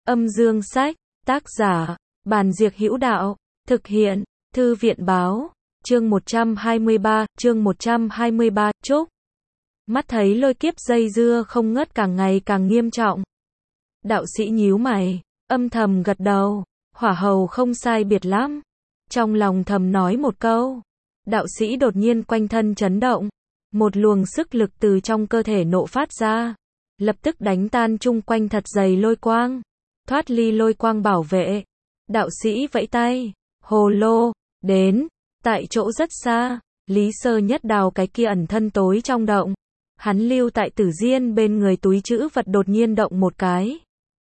Âm dương sách, tác giả, Bàn Diệc Hữu Đạo, thực hiện, Thư viện báo, chương 123, Trúc. Mắt thấy lôi kiếp dây dưa không ngớt càng ngày càng nghiêm trọng. Đạo sĩ nhíu mày, âm thầm gật đầu, hỏa hầu không sai biệt lắm. Trong lòng thầm nói một câu. Đạo sĩ đột nhiên quanh thân chấn động. Một luồng sức lực từ trong cơ thể nộ phát ra. Lập tức đánh tan chung quanh thật dày lôi quang. Thoát ly lôi quang bảo vệ. Đạo sĩ vẫy tay. Hồ lô, đến. Tại chỗ rất xa, Lý Sơ Nhất đào cái kia ẩn thân tối trong động. Hắn lưu tại Tử Diên bên người túi trữ vật đột nhiên động một cái.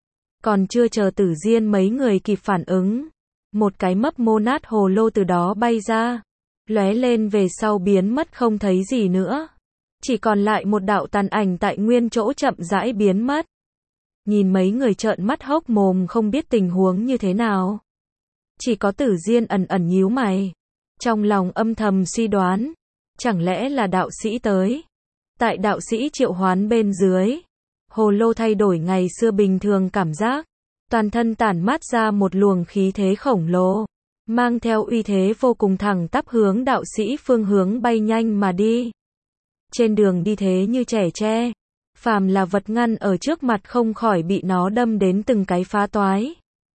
Còn chưa chờ Tử Diên mấy người kịp phản ứng. Một cái mấp mô nát hồ lô từ đó bay ra. Lóe lên về sau biến mất không thấy gì nữa. Chỉ còn lại một đạo tàn ảnh tại nguyên chỗ chậm rãi biến mất. Nhìn mấy người trợn mắt hốc mồm không biết tình huống như thế nào. Chỉ có Tử Diên ẩn ẩn nhíu mày. Trong lòng âm thầm suy đoán. Chẳng lẽ là đạo sĩ tới. Tại đạo sĩ triệu hoán bên dưới. Hồ lô thay đổi ngày xưa bình thường cảm giác. Toàn thân tản mát ra một luồng khí thế khổng lồ. Mang theo uy thế vô cùng thẳng tắp hướng đạo sĩ phương hướng bay nhanh mà đi. Trên đường đi thế như trẻ tre. Phàm là vật ngăn ở trước mặt không khỏi bị nó đâm đến từng cái phá toái.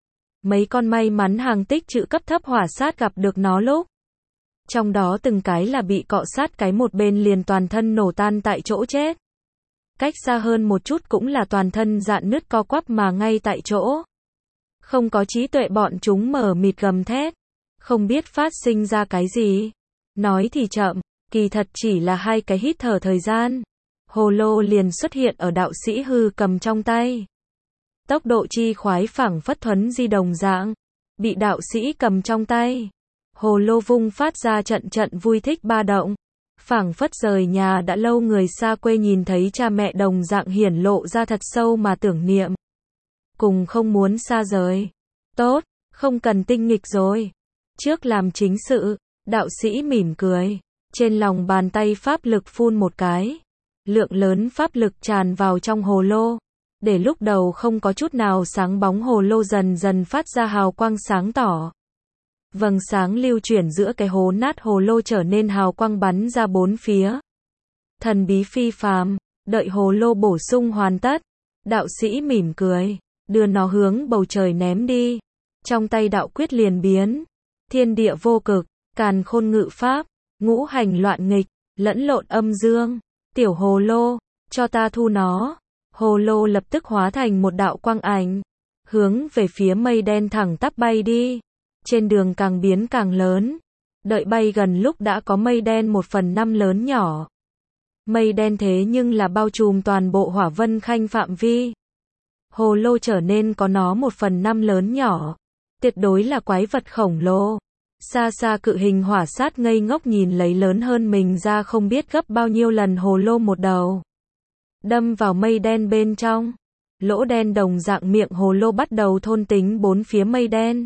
Mấy con may mắn hàng tích trữ cấp thấp hỏa sát gặp được nó lúc. Trong đó từng cái là bị cọ sát cái một bên liền toàn thân nổ tan tại chỗ chết. Cách xa hơn một chút cũng là toàn thân rạn nứt co quắp mà ngay tại chỗ. Không có trí tuệ bọn chúng mở mịt gầm thét. Không biết phát sinh ra cái gì. Nói thì chậm, kỳ thật chỉ là hai cái hít thở thời gian. Hồ lô liền xuất hiện ở đạo sĩ hư cầm trong tay. Tốc độ chi khoái phảng phất thuấn di đồng dạng. Bị đạo sĩ cầm trong tay. Hồ lô vung phát ra trận trận vui thích ba động. Phảng phất rời nhà đã lâu người xa quê nhìn thấy cha mẹ đồng dạng hiển lộ ra thật sâu mà tưởng niệm. Cùng không muốn xa rời. Tốt, không cần tinh nghịch rồi. Trước làm chính sự, đạo sĩ mỉm cười. Trên lòng bàn tay pháp lực phun một cái. Lượng lớn pháp lực tràn vào trong hồ lô. Để lúc đầu không có chút nào sáng bóng hồ lô dần dần phát ra hào quang sáng tỏ. Vầng sáng lưu chuyển giữa cái hố nát hồ lô trở nên hào quang bắn ra bốn phía. Thần bí phi phàm, đợi hồ lô bổ sung hoàn tất. Đạo sĩ mỉm cười, đưa nó hướng bầu trời ném đi. Trong tay đạo quyết liền biến. Thiên địa vô cực, càn khôn ngự pháp, ngũ hành loạn nghịch, lẫn lộn âm dương. Tiểu hồ lô, cho ta thu nó. Hồ lô lập tức hóa thành một đạo quang ảnh. Hướng về phía mây đen thẳng tắp bay đi. Trên đường càng biến càng lớn. Đợi bay gần lúc đã có mây đen 1/5 lớn nhỏ. Mây đen thế nhưng là bao trùm toàn bộ Hỏa Vân Khanh phạm vi. Hồ lô trở nên có nó 1/5 lớn nhỏ. Tuyệt đối là quái vật khổng lồ. Xa xa cự hình hỏa sát ngây ngốc nhìn lấy lớn hơn mình ra không biết gấp bao nhiêu lần hồ lô một đầu. Đâm vào mây đen bên trong. Lỗ đen đồng dạng miệng hồ lô bắt đầu thôn tính bốn phía mây đen.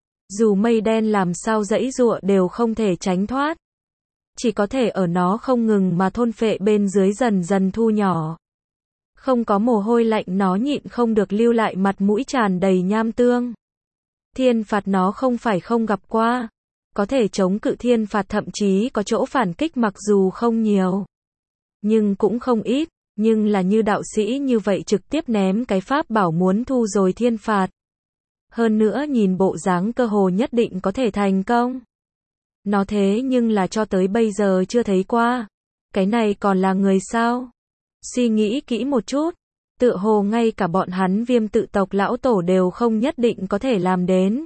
Dù mây đen làm sao giãy giụa đều không thể tránh thoát. Chỉ có thể ở nó không ngừng mà thôn phệ bên dưới dần dần thu nhỏ. Không có mồ hôi lạnh nó nhịn không được lưu lại mặt mũi tràn đầy nham tương. Thiên phạt nó không phải không gặp qua. Có thể chống cự thiên phạt thậm chí có chỗ phản kích mặc dù không nhiều. Nhưng cũng không ít. Nhưng là như đạo sĩ như vậy trực tiếp ném cái pháp bảo muốn thu rồi thiên phạt. Hơn nữa nhìn bộ dáng cơ hồ nhất định có thể thành công. Nó thế nhưng là cho tới bây giờ chưa thấy qua. Cái này còn là người sao? Suy nghĩ kỹ một chút. Tựa hồ ngay cả bọn hắn Viêm tự tộc lão tổ đều không nhất định có thể làm đến.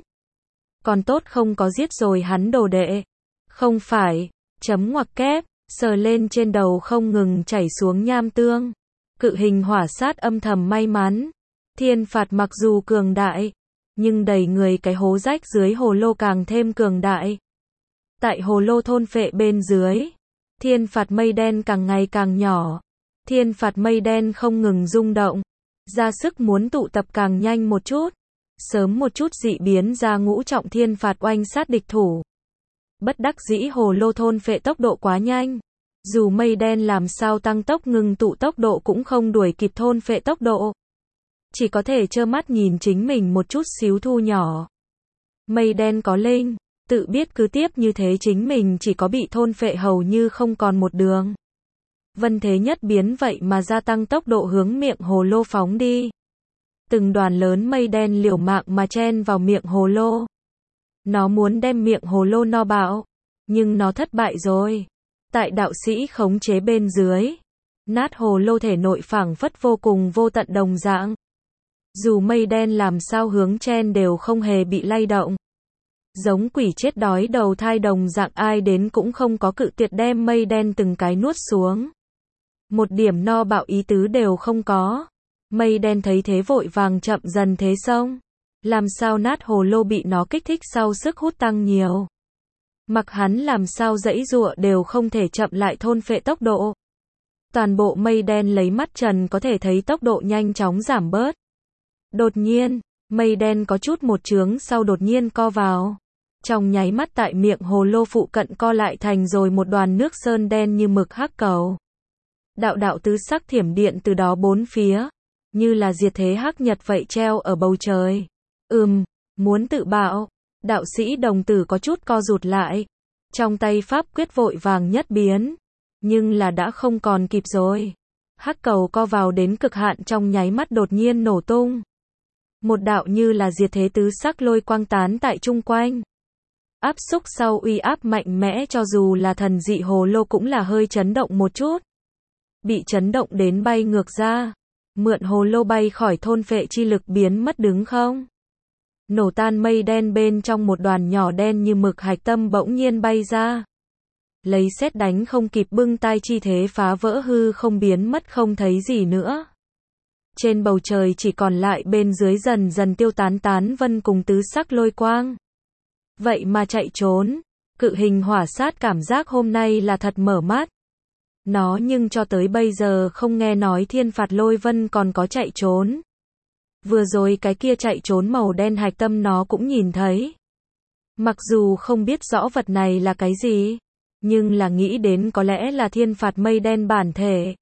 Còn tốt không có giết rồi hắn đồ đệ. Không phải, chấm ngoặc kép, sờ lên trên đầu không ngừng chảy xuống nham tương. Cự hình hỏa sát âm thầm may mắn. Thiên phạt mặc dù cường đại. Nhưng đầy người cái hố rách dưới hồ lô càng thêm cường đại. Tại hồ lô thôn phệ bên dưới. Thiên phạt mây đen càng ngày càng nhỏ. Thiên phạt mây đen không ngừng rung động. Ra sức muốn tụ tập càng nhanh một chút. Sớm một chút dị biến ra ngũ trọng thiên phạt oanh sát địch thủ. Bất đắc dĩ hồ lô thôn phệ tốc độ quá nhanh. Dù mây đen làm sao tăng tốc ngừng tụ tốc độ cũng không đuổi kịp thôn phệ tốc độ. chỉ có thể trơ mắt nhìn chính mình một chút xíu thu nhỏ. Mây đen có linh, tự biết cứ tiếp như thế chính mình chỉ có bị thôn phệ hầu như không còn một đường. Vân thế nhất biến vậy mà gia tăng tốc độ hướng miệng hồ lô phóng đi. Từng đoàn lớn mây đen liều mạng mà chen vào miệng hồ lô. Nó muốn đem miệng hồ lô no bạo, nhưng nó thất bại rồi. Tại đạo sĩ khống chế bên dưới, nát hồ lô thể nội phảng phất vô cùng vô tận đồng dạng. Dù mây đen làm sao hướng chen đều không hề bị lay động. Giống quỷ chết đói đầu thai đồng dạng, ai đến cũng không có cự tuyệt đem mây đen từng cái nuốt xuống. Một điểm no bạo ý tứ đều không có. Mây đen thấy thế vội vàng chậm dần thế xong. Làm sao nát hồ lô bị nó kích thích sau sức hút tăng nhiều. Mặc hắn làm sao giãy giụa đều không thể chậm lại thôn phệ tốc độ. Toàn bộ mây đen lấy mắt trần có thể thấy tốc độ nhanh chóng giảm bớt. Đột nhiên, mây đen có chút một chướng sau đột nhiên co vào. Trong nháy mắt tại miệng hồ lô phụ cận co lại thành rồi một đoàn nước sơn đen như mực hắc cầu. Đạo đạo tứ sắc thiểm điện từ đó bốn phía, như là diệt thế hắc nhật vậy treo ở bầu trời. Muốn tự bạo. Đạo sĩ đồng tử có chút co rụt lại. Trong tay pháp quyết vội vàng nhất biến. Nhưng là đã không còn kịp rồi. Hắc cầu co vào đến cực hạn trong nháy mắt đột nhiên nổ tung. Một đạo như là diệt thế tứ sắc lôi quang tán tại chung quanh. Áp xúc sau uy áp mạnh mẽ cho dù là thần dị hồ lô cũng là hơi chấn động một chút. Bị chấn động đến bay ngược ra. Mượn hồ lô bay khỏi thôn phệ chi lực biến mất đứng không. Nổ tan mây đen bên trong một đoàn nhỏ đen như mực hạch tâm bỗng nhiên bay ra. Lấy sét đánh không kịp bưng tay chi thế phá vỡ hư không biến mất không thấy gì nữa. Trên bầu trời chỉ còn lại bên dưới dần dần tiêu tán tán vân cùng tứ sắc lôi quang. Vậy mà chạy trốn, cự hình hỏa sát cảm giác hôm nay là thật mở mắt. Nó nhưng cho tới bây giờ không nghe nói thiên phạt lôi vân còn có chạy trốn. Vừa rồi cái kia chạy trốn màu đen hạch tâm nó cũng nhìn thấy. Mặc dù không biết rõ vật này là cái gì, nhưng là nghĩ đến có lẽ là thiên phạt mây đen bản thể.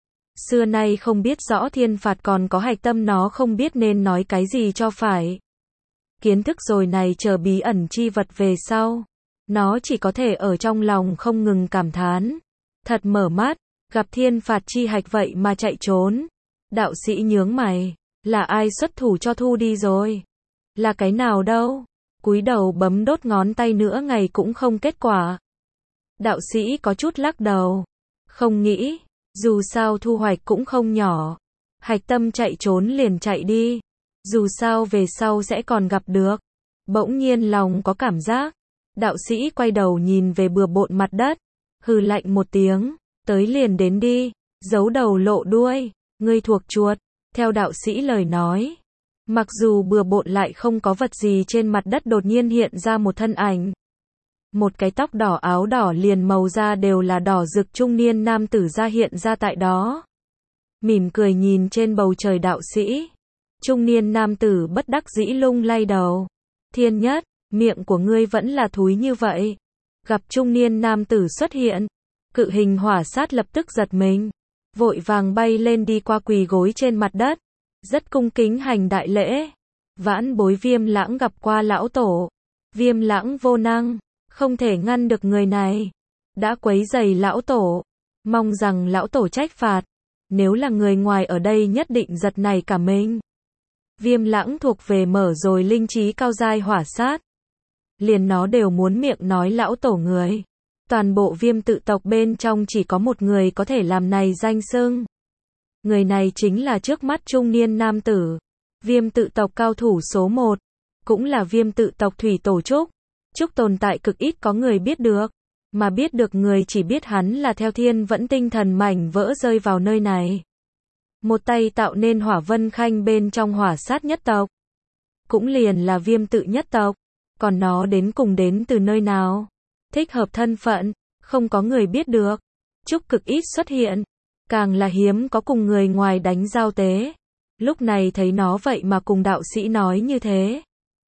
Xưa nay không biết rõ thiên phạt còn có hạch tâm nó không biết nên nói cái gì cho phải. Kiến thức rồi này chờ bí ẩn chi vật về sau. Nó chỉ có thể ở trong lòng không ngừng cảm thán. Thật mở mắt, gặp thiên phạt chi hạch vậy mà chạy trốn. Đạo sĩ nhướng mày, là ai xuất thủ cho thu đi rồi? Là cái nào đâu? Cúi đầu bấm đốt ngón tay nữa ngày cũng không kết quả. Đạo sĩ có chút lắc đầu. Không nghĩ, dù sao thu hoạch cũng không nhỏ. Hạch tâm chạy trốn liền chạy đi. Dù sao về sau sẽ còn gặp được. Bỗng nhiên lòng có cảm giác. Đạo sĩ quay đầu nhìn về bừa bộn mặt đất. Hừ lạnh một tiếng. Tới liền đến đi. Giấu đầu lộ đuôi. Ngươi thuộc chuột. Theo đạo sĩ lời nói. Mặc dù bừa bộn lại không có vật gì trên mặt đất đột nhiên hiện ra một thân ảnh. Một cái tóc đỏ áo đỏ liền màu da đều là đỏ rực trung niên nam tử ra hiện ra tại đó. Mỉm cười nhìn trên bầu trời đạo sĩ. Trung niên nam tử bất đắc dĩ lung lay đầu. Thiên nhất, miệng của ngươi vẫn là thúi như vậy. Gặp trung niên nam tử xuất hiện. Cự hình hỏa sát lập tức giật mình. Vội vàng bay lên đi qua quỳ gối trên mặt đất. Rất cung kính hành đại lễ. Vãn bối Viêm Lãng gặp qua lão tổ. Viêm Lãng vô năng. Không thể ngăn được người này. Đã quấy rầy lão tổ. Mong rằng lão tổ trách phạt. Nếu là người ngoài ở đây nhất định giật nảy cả mình. Viêm Lãng thuộc về mở rồi linh trí cao giai hỏa sát. Liền nó đều muốn miệng nói lão tổ người. Toàn bộ Viêm tự tộc bên trong chỉ có một người có thể làm này danh xưng. Người này chính là trước mắt trung niên nam tử. Viêm tự tộc cao thủ số 1. Cũng là Viêm tự tộc thủy tổ Trúc. Trúc tồn tại cực ít có người biết được. Mà biết được người chỉ biết hắn là theo thiên vẫn tinh thần mảnh vỡ rơi vào nơi này. Một tay tạo nên hỏa vân khanh bên trong hỏa sát nhất tộc. Cũng liền là Viêm tự nhất tộc. Còn nó đến cùng đến từ nơi nào? Thích hợp thân phận, không có người biết được. Trúc cực ít xuất hiện. Càng là hiếm có cùng người ngoài đánh giao tế. Lúc này thấy nó vậy mà cùng đạo sĩ nói như thế.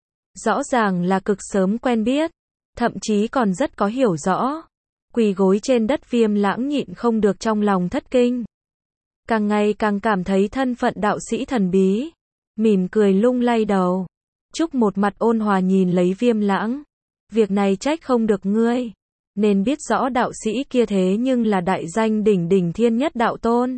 Rõ ràng là cực sớm quen biết. Thậm chí còn rất có hiểu rõ. Quỳ gối trên đất Viêm Lãng nhịn không được trong lòng thất kinh. Càng ngày càng cảm thấy thân phận đạo sĩ thần bí. mỉm cười lung lay đầu. Trúc một mặt ôn hòa nhìn lấy Viêm Lãng. Việc này trách không được ngươi. Nên biết rõ đạo sĩ kia thế nhưng là đại danh đỉnh đỉnh Thiên Nhất Đạo Tôn.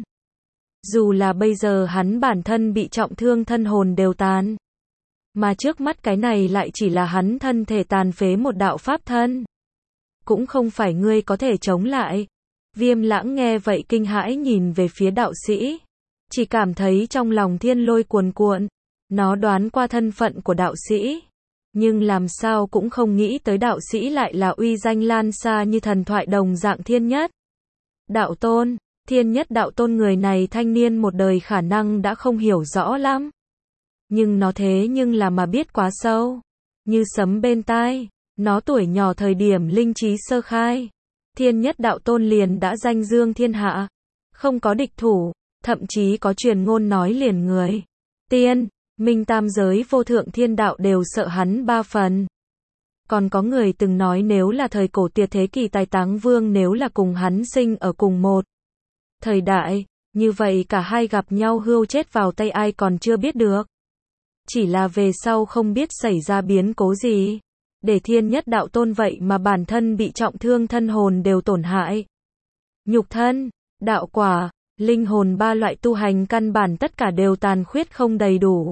Dù là bây giờ hắn bản thân bị trọng thương thân hồn đều tàn. Mà trước mắt cái này lại chỉ là hắn thân thể tàn phế một đạo pháp thân. Cũng không phải ngươi có thể chống lại. Viêm Lãng nghe vậy kinh hãi nhìn về phía đạo sĩ. Chỉ cảm thấy trong lòng thiên lôi cuồn cuộn. Nó đoán qua thân phận của đạo sĩ. Nhưng làm sao cũng không nghĩ tới đạo sĩ lại là uy danh lan xa như thần thoại đồng dạng Thiên Nhất Đạo Tôn. Thiên Nhất Đạo Tôn người này thanh niên một đời khả năng đã không hiểu rõ lắm. Nhưng nó thế nhưng là mà biết quá sâu. Như sấm bên tai. Nó tuổi nhỏ thời điểm linh trí sơ khai. Thiên Nhất Đạo Tôn liền đã danh dương thiên hạ. Không có địch thủ. Thậm chí có truyền ngôn nói liền người. Tiên, minh tam giới vô thượng thiên đạo đều sợ hắn 3 phần. Còn có người từng nói nếu là thời cổ Tiệt thế kỷ Tài Táng Vương nếu là cùng hắn sinh ở cùng một thời đại, như vậy cả hai gặp nhau hưu chết vào tay ai còn chưa biết được. Chỉ là về sau không biết xảy ra biến cố gì. Để Thiên Nhất Đạo Tôn vậy mà bản thân bị trọng thương thân hồn đều tổn hại. Nhục thân, đạo quả, linh hồn 3 loại tu hành căn bản tất cả đều tàn khuyết không đầy đủ.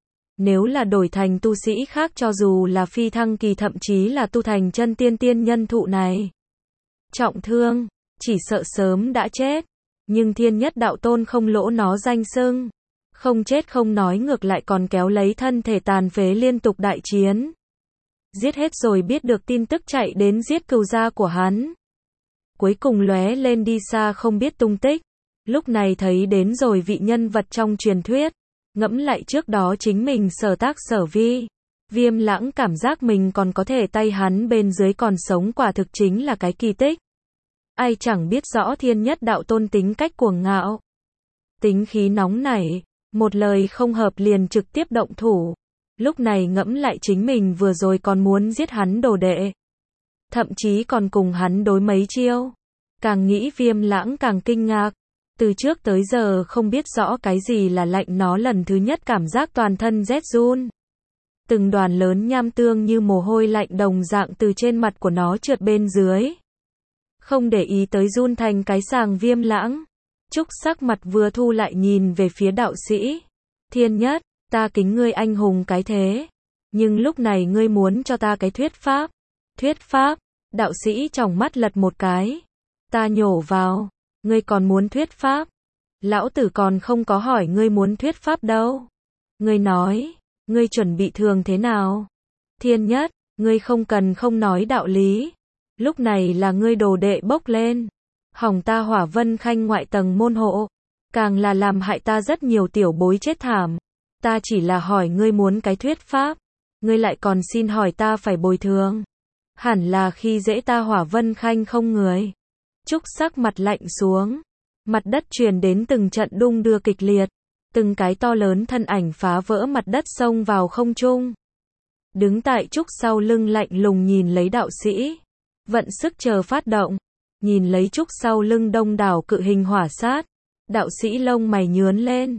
Nếu là đổi thành tu sĩ khác cho dù là phi thăng kỳ thậm chí là tu thành chân tiên nhân thụ này. Trọng thương, chỉ sợ sớm đã chết. Nhưng Thiên Nhất Đạo Tôn không lỗ nó danh xưng. Không chết không nói ngược lại còn kéo lấy thân thể tàn phế liên tục đại chiến. Giết hết rồi biết được tin tức chạy đến giết cừu gia của hắn. Cuối cùng lóe lên đi xa không biết tung tích. Lúc này thấy đến rồi vị nhân vật trong truyền thuyết. Ngẫm lại trước đó chính mình sở tác sở vi. Viêm Lãng cảm giác mình còn có thể tay hắn bên dưới còn sống quả thực chính là cái kỳ tích. Ai chẳng biết rõ Thiên Nhất Đạo Tôn tính cách cuồng ngạo. Tính khí nóng nảy. Một lời không hợp liền trực tiếp động thủ. Lúc này ngẫm lại chính mình vừa rồi còn muốn giết hắn đồ đệ. Thậm chí còn cùng hắn đối mấy chiêu. Càng nghĩ Viêm Lãng càng kinh ngạc. Từ trước tới giờ không biết rõ cái gì là lạnh nó lần thứ nhất cảm giác toàn thân rét run. Từng đoàn lớn nham tương như mồ hôi lạnh đồng dạng từ trên mặt của nó trượt bên dưới. Không để ý tới run thành cái sàng Viêm Lãng. Trúc sắc mặt vừa thu lại nhìn về phía đạo sĩ. Thiên Nhất, ta kính ngươi anh hùng cái thế. Nhưng lúc này ngươi muốn cho ta cái thuyết pháp. Thuyết pháp, đạo sĩ tròng mắt lật một cái. Ta nhổ vào, ngươi còn muốn thuyết pháp. Lão tử còn không có hỏi ngươi muốn thuyết pháp đâu. Ngươi nói, ngươi chuẩn bị thường thế nào? Thiên Nhất, ngươi không cần không nói đạo lý. Lúc này là ngươi đồ đệ bốc lên. Hỏng ta Hỏa Vân Khanh ngoại tầng môn hộ. Càng là làm hại ta rất nhiều tiểu bối chết thảm. Ta chỉ là hỏi ngươi muốn cái thuyết pháp. Ngươi lại còn xin hỏi ta phải bồi thường. Hẳn là khi dễ ta Hỏa Vân Khanh không người. Trúc sắc mặt lạnh xuống. Mặt đất truyền đến từng trận đung đưa kịch liệt. Từng cái to lớn thân ảnh phá vỡ mặt đất xông vào không trung. Đứng tại Trúc sau lưng lạnh lùng nhìn lấy đạo sĩ. Vận sức chờ phát động. Nhìn lấy Trúc sau lưng đông đảo cự hình hỏa sát. Đạo sĩ lông mày nhướn lên.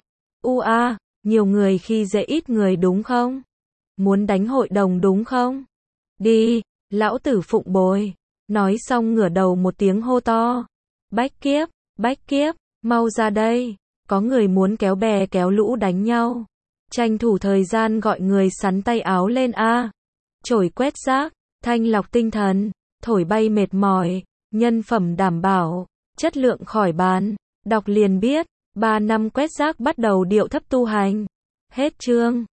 Nhiều người khi dễ ít người đúng không? Muốn đánh hội đồng đúng không? Đi, lão tử phụng bồi. Nói xong ngửa đầu một tiếng hô to. Bách kiếp, mau ra đây. Có người muốn kéo bè kéo lũ đánh nhau. Tranh thủ thời gian gọi người sắn tay áo lên a. Chổi quét rác, thanh lọc tinh thần, thổi bay mệt mỏi, nhân phẩm đảm bảo, chất lượng khỏi bàn. Đọc liền biết, 3 năm quét rác bắt đầu điệu thấp tu hành. Hết chương.